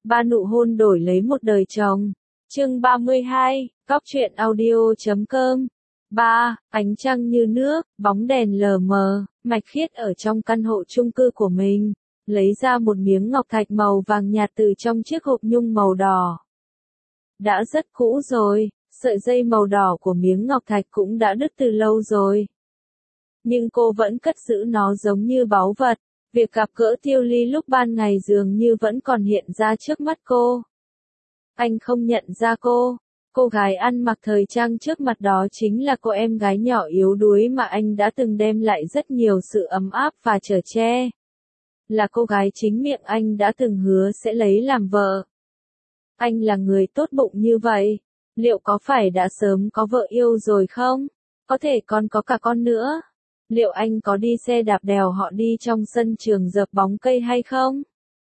Ba nụ hôn đổi lấy một đời chồng. Chương 32, Cóc truyện audio.com. 3. Ánh trăng như nước, bóng đèn lờ mờ, Mạch Khiết ở trong căn hộ chung cư của mình, lấy ra một miếng ngọc thạch màu vàng nhạt từ trong chiếc hộp nhung màu đỏ. Đã rất cũ rồi, sợi dây màu đỏ của miếng ngọc thạch cũng đã đứt từ lâu rồi. Nhưng cô vẫn cất giữ nó giống như báu vật. Việc gặp gỡ Tiêu Ly lúc ban ngày dường như vẫn còn hiện ra trước mắt cô. Anh không nhận ra cô gái ăn mặc thời trang trước mặt đó chính là cô em gái nhỏ yếu đuối mà anh đã từng đem lại rất nhiều sự ấm áp và chở che. Là cô gái chính miệng anh đã từng hứa sẽ lấy làm vợ. Anh là người tốt bụng như vậy, liệu có phải đã sớm có vợ yêu rồi không? Có thể còn có cả con nữa. Liệu anh có đi xe đạp đèo họ đi trong sân trường dợp bóng cây hay không?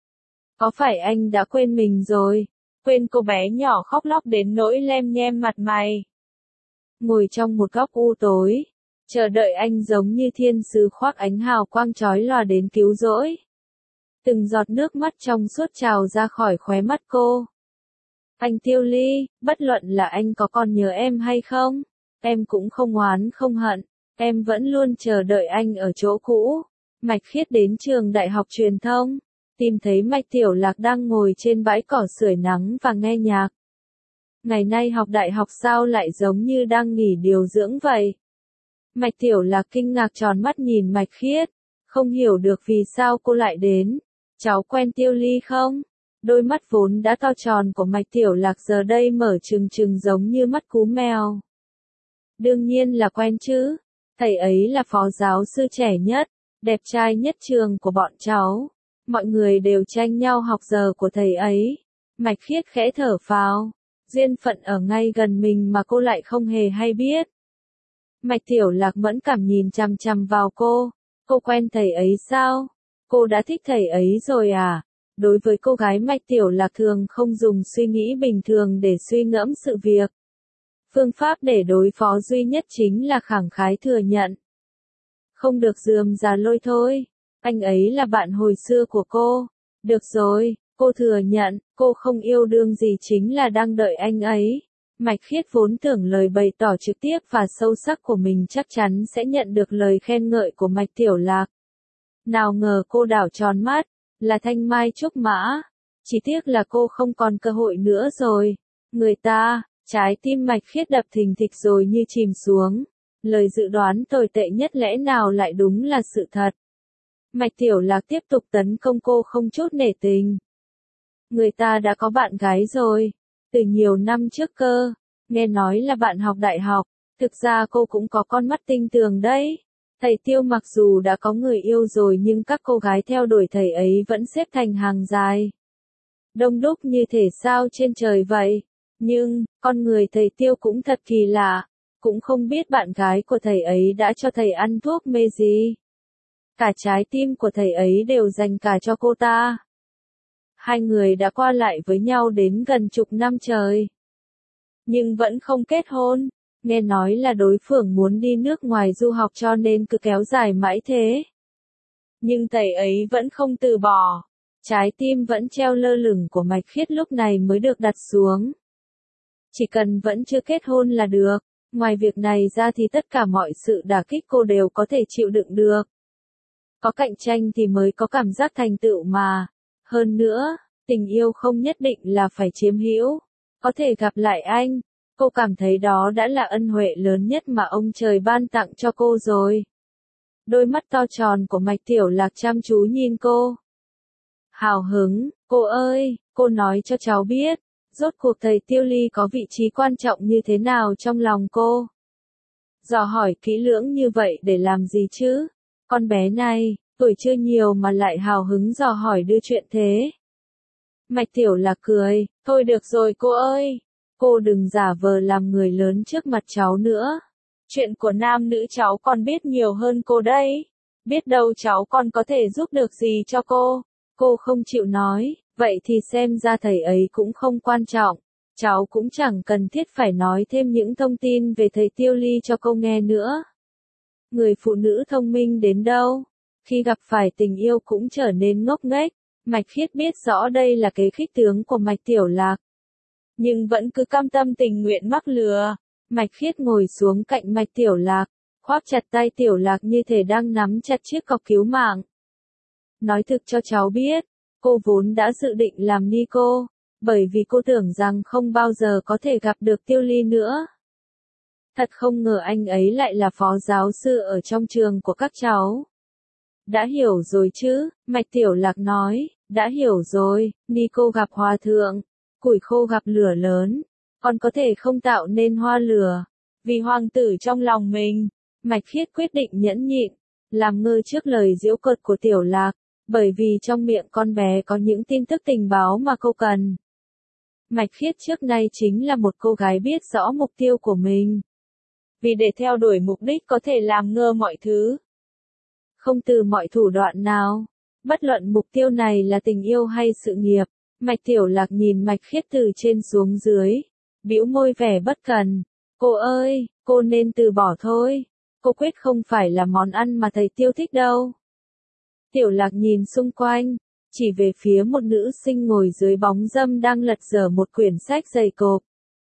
Có phải anh đã quên mình rồi? Quên cô bé nhỏ khóc lóc đến nỗi lem nhem mặt mày. Ngồi trong một góc u tối, chờ đợi anh giống như thiên sứ khoác ánh hào quang chói lòa đến cứu rỗi. Từng giọt nước mắt trong suốt trào ra khỏi khóe mắt cô. Anh Tiêu Ly, bất luận là anh có còn nhớ em hay không, em cũng không oán không hận. Em vẫn luôn chờ đợi anh ở chỗ cũ. Mạch Khiết đến trường đại học truyền thông, tìm thấy Mạch Tiểu Lạc đang ngồi trên bãi cỏ sưởi nắng và nghe nhạc. Ngày nay học đại học sao lại giống như đang nghỉ điều dưỡng vậy? Mạch Tiểu Lạc kinh ngạc tròn mắt nhìn Mạch Khiết, không hiểu được vì sao cô lại đến. Cháu quen Tiêu Ly không? Đôi mắt vốn đã to tròn của Mạch Tiểu Lạc giờ đây mở trừng trừng giống như mắt cú mèo. Đương nhiên là quen chứ. Thầy ấy là phó giáo sư trẻ nhất, đẹp trai nhất trường của bọn cháu. Mọi người đều tranh nhau học giờ của thầy ấy. Mạch Khiết khẽ thở phào. Duyên phận ở ngay gần mình mà cô lại không hề hay biết. Mạch Tiểu Lạc mẫn cảm nhìn chằm chằm vào cô. Cô quen thầy ấy sao? Cô đã thích thầy ấy rồi à? Đối với cô gái Mạch Tiểu Lạc thường không dùng suy nghĩ bình thường để suy ngẫm sự việc. Phương pháp để đối phó duy nhất chính là khẳng khái thừa nhận. Không được rườm rà lôi thôi. Anh ấy là bạn hồi xưa của cô. Được rồi, cô thừa nhận, cô không yêu đương gì chính là đang đợi anh ấy. Mạch Khiết vốn tưởng lời bày tỏ trực tiếp và sâu sắc của mình chắc chắn sẽ nhận được lời khen ngợi của Mạch Tiểu Lạc. Nào ngờ cô đảo tròn mắt, là thanh mai trúc mã. Chỉ tiếc là cô không còn cơ hội nữa rồi. Trái tim Mạch Khiết đập thình thịch rồi như chìm xuống. Lời dự đoán tồi tệ nhất lẽ nào lại đúng là sự thật. Mạch Tiểu Lạc tiếp tục tấn công cô không chút nể tình. Người ta đã có bạn gái rồi. Từ nhiều năm trước cơ. Nghe nói là bạn học đại học. Thực ra cô cũng có con mắt tinh tường đấy. Thầy Tiêu mặc dù đã có người yêu rồi nhưng các cô gái theo đuổi thầy ấy vẫn xếp thành hàng dài. Đông đúc như thể sao trên trời vậy. Nhưng, con người thầy Tiêu cũng thật kỳ lạ, cũng không biết bạn gái của thầy ấy đã cho thầy ăn thuốc mê gì. Cả trái tim của thầy ấy đều dành cả cho cô ta. Hai người đã qua lại với nhau đến gần chục năm trời. Nhưng vẫn không kết hôn, nghe nói là đối phương muốn đi nước ngoài du học cho nên cứ kéo dài mãi thế. Nhưng thầy ấy vẫn không từ bỏ, trái tim vẫn treo lơ lửng của Mạch Khiết lúc này mới được đặt xuống. Chỉ cần vẫn chưa kết hôn là được, ngoài việc này ra thì tất cả mọi sự đả kích cô đều có thể chịu đựng được. Có cạnh tranh thì mới có cảm giác thành tựu mà. Hơn nữa, tình yêu không nhất định là phải chiếm hữu. Có thể gặp lại anh, cô cảm thấy đó đã là ân huệ lớn nhất mà ông trời ban tặng cho cô rồi. Đôi mắt to tròn của Mạch Tiểu Lạc chăm chú nhìn cô. Hào hứng, cô ơi, cô nói cho cháu biết. Rốt cuộc thầy Tiêu Ly có vị trí quan trọng như thế nào trong lòng cô? Dò hỏi kỹ lưỡng như vậy để làm gì chứ? Con bé này, tuổi chưa nhiều mà lại hào hứng dò hỏi đưa chuyện thế. Mạch Tiểu Lạc cười, thôi được rồi cô ơi. Cô đừng giả vờ làm người lớn trước mặt cháu nữa. Chuyện của nam nữ cháu còn biết nhiều hơn cô đấy. Biết đâu cháu còn có thể giúp được gì cho cô. Cô không chịu nói. Vậy thì xem ra thầy ấy cũng không quan trọng. Cháu cũng chẳng cần thiết phải nói thêm những thông tin về thầy Tiêu Ly cho cô nghe nữa. Người phụ nữ thông minh đến đâu, khi gặp phải tình yêu cũng trở nên ngốc nghếch. Mạch Khiết biết rõ đây là kế khích tướng của Mạch Tiểu Lạc, nhưng vẫn cứ cam tâm tình nguyện mắc lừa. Mạch Khiết ngồi xuống cạnh Mạch Tiểu Lạc, khoác chặt tay Tiểu Lạc như thể đang nắm chặt chiếc cọc cứu mạng. Nói thực cho cháu biết, cô vốn đã dự định làm ni cô, bởi vì cô tưởng rằng không bao giờ có thể gặp được Tiêu Ly nữa. Thật không ngờ anh ấy lại là phó giáo sư ở trong trường của các cháu. Đã hiểu rồi chứ, Mạch Tiểu Lạc nói, đã hiểu rồi, ni cô gặp hòa thượng, củi khô gặp lửa lớn, còn có thể không tạo nên hoa lửa. Vì hoàng tử trong lòng mình, Mạch Khiết quyết định nhẫn nhịn, làm ngơ trước lời giễu cợt của Tiểu Lạc, bởi vì trong miệng con bé có những tin tức tình báo mà cô cần. Mạch Khiết trước nay chính là một cô gái biết rõ mục tiêu của mình. Vì để theo đuổi mục đích có thể làm ngơ mọi thứ. Không từ mọi thủ đoạn nào, bất luận mục tiêu này là tình yêu hay sự nghiệp. Mạch Tiểu Lạc nhìn Mạch Khiết từ trên xuống dưới, bĩu môi vẻ bất cần. Cô ơi, cô nên từ bỏ thôi. Cô quyết không phải là món ăn mà thầy Tiêu thích đâu. Tiểu Lạc nhìn xung quanh, chỉ về phía một nữ sinh ngồi dưới bóng râm đang lật dở một quyển sách dày cộp.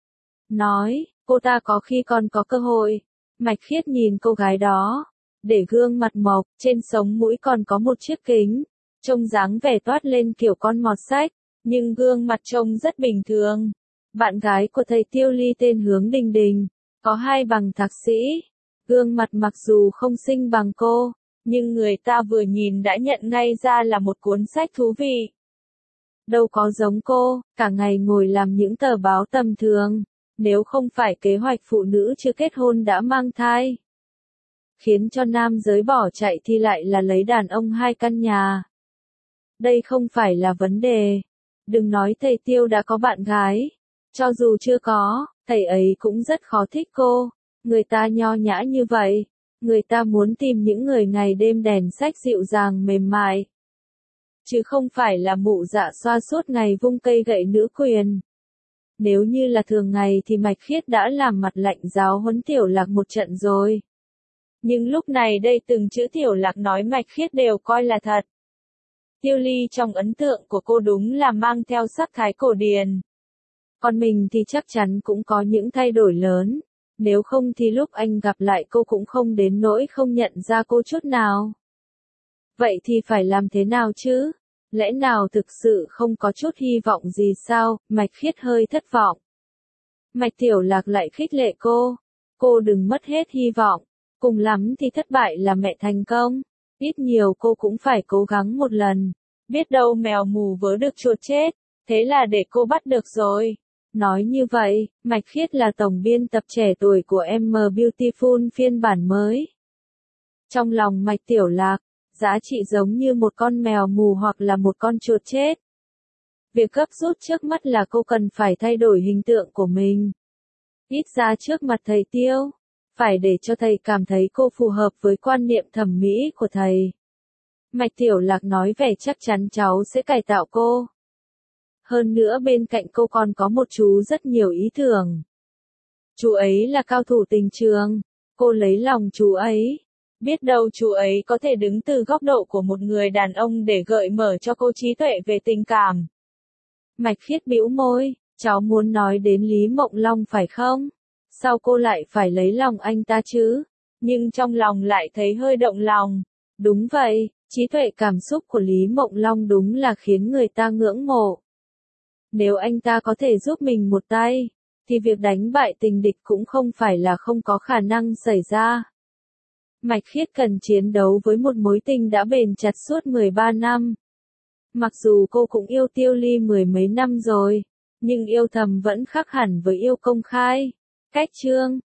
Nói, cô ta có khi còn có cơ hội. Mạch Khiết nhìn cô gái đó, để gương mặt mộc, trên sống mũi còn có một chiếc kính, trông dáng vẻ toát lên kiểu con mọt sách, nhưng gương mặt trông rất bình thường. Bạn gái của thầy Tiêu Ly tên Hướng Đình Đình, có 2 bằng thạc sĩ. Gương mặt mặc dù không xinh bằng cô, nhưng người ta vừa nhìn đã nhận ngay ra là một cuốn sách thú vị. Đâu có giống cô, cả ngày ngồi làm những tờ báo tầm thường, nếu không phải kế hoạch phụ nữ chưa kết hôn đã mang thai. Khiến cho nam giới bỏ chạy thì lại là lấy đàn ông 2 căn nhà. Đây không phải là vấn đề. Đừng nói thầy Tiêu đã có bạn gái. Cho dù chưa có, thầy ấy cũng rất khó thích cô. Người ta nho nhã như vậy. Người ta muốn tìm những người ngày đêm đèn sách dịu dàng mềm mại. Chứ không phải là mụ dạ xoa suốt ngày vung cây gậy nữ quyền. Nếu như là thường ngày thì Mạch Khiết đã làm mặt lạnh giáo huấn Tiểu Lạc một trận rồi. Nhưng lúc này đây từng chữ Tiểu Lạc nói Mạch Khiết đều coi là thật. Tiêu Ly trong ấn tượng của cô đúng là mang theo sắc thái cổ điển. Còn mình thì chắc chắn cũng có những thay đổi lớn. Nếu không thì lúc anh gặp lại cô cũng không đến nỗi không nhận ra cô chút nào. Vậy thì phải làm thế nào chứ? Lẽ nào thực sự không có chút hy vọng gì sao? Mạch Khiết hơi thất vọng. Mạch Tiểu Lạc lại khích lệ cô. Cô đừng mất hết hy vọng. Cùng lắm thì thất bại là mẹ thành công. Ít nhiều cô cũng phải cố gắng một lần. Biết đâu mèo mù vớ được chuột chết. Thế là để cô bắt được rồi. Nói như vậy, Mạch Khiết là tổng biên tập trẻ tuổi của M Beautiful phiên bản mới. Trong lòng Mạch Tiểu Lạc, giá trị giống như một con mèo mù hoặc là một con chuột chết. Việc gấp rút trước mắt là cô cần phải thay đổi hình tượng của mình. Ít ra trước mặt thầy Tiêu, phải để cho thầy cảm thấy cô phù hợp với quan niệm thẩm mỹ của thầy. Mạch Tiểu Lạc nói vẻ chắc chắn cháu sẽ cải tạo cô. Hơn nữa bên cạnh cô còn có một chú rất nhiều ý tưởng. Chú ấy là cao thủ tình trường. Cô lấy lòng chú ấy. Biết đâu chú ấy có thể đứng từ góc độ của một người đàn ông để gợi mở cho cô trí tuệ về tình cảm. Mạch Khiết bĩu môi, cháu muốn nói đến Lý Mộng Long phải không? Sao cô lại phải lấy lòng anh ta chứ? Nhưng trong lòng lại thấy hơi động lòng. Đúng vậy, trí tuệ cảm xúc của Lý Mộng Long đúng là khiến người ta ngưỡng mộ. Nếu anh ta có thể giúp mình một tay, thì việc đánh bại tình địch cũng không phải là không có khả năng xảy ra. Mạch Khiết cần chiến đấu với một mối tình đã bền chặt suốt 13 năm. Mặc dù cô cũng yêu Tiêu Ly 10 mấy năm rồi, nhưng yêu thầm vẫn khác hẳn với yêu công khai. Cách chương